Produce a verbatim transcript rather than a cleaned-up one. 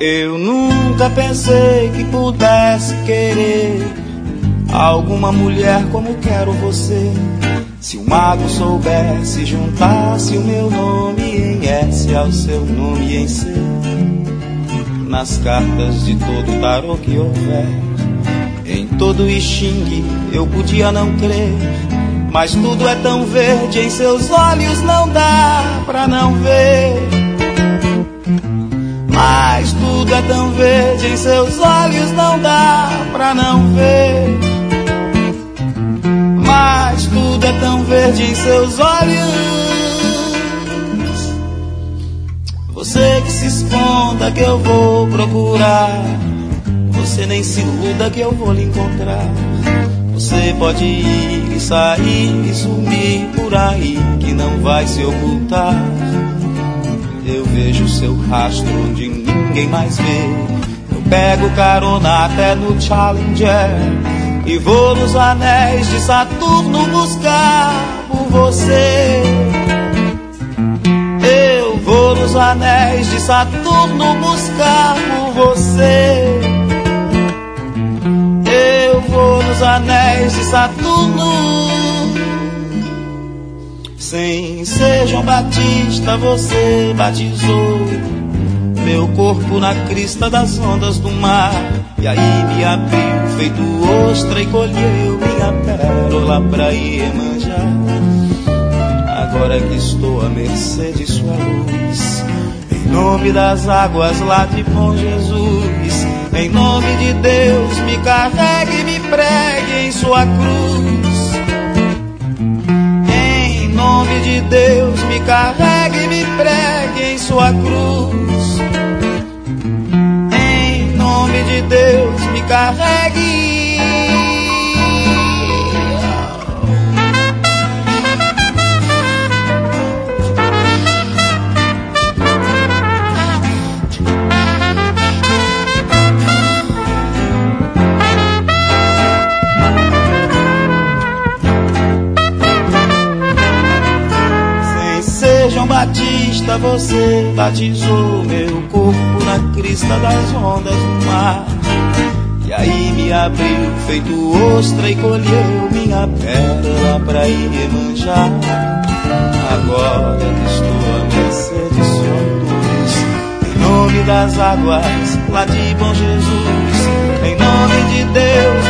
Eu nunca pensei que pudesse querer alguma mulher como quero você. Se o mago soubesse, juntasse o meu nome em S ao seu nome em C, nas cartas de todo tarô que houver, em todo I Ching eu podia não crer, mas tudo é tão verde, em seus olhos não dá pra não ver. Mas tudo é tão verde, em seus olhos não dá pra não ver. Mas tudo é tão verde em seus olhos. Você que se esconda que eu vou procurar, você nem se iluda que eu vou lhe encontrar. Você pode ir e sair e sumir por aí, que não vai se ocultar. Eu vejo seu rastro onde ninguém mais vê. Eu pego carona até no Challenger e vou nos anéis de Saturno buscar por você. Eu vou nos anéis de Saturno buscar por você. Eu vou nos anéis de Saturno. Sem ser João Batista, você batizou meu corpo na crista das ondas do mar. E aí me abriu feito ostra e colheu minha pérola pra Iemanjá. Agora que estou à mercê de sua luz, em nome das águas lá de Bom Jesus, em nome de Deus me carregue e me pregue em sua cruz. Em nome de Deus me carregue e me pregue em sua cruz. Em nome de Deus me carregue. João Batista, você batizou meu corpo na crista das ondas do mar. E aí me abriu feito ostra e colheu minha pérola pra Iemanjá. Agora que estou à mercê de sua luz, em nome das águas lá de Bom Jesus, em nome de Deus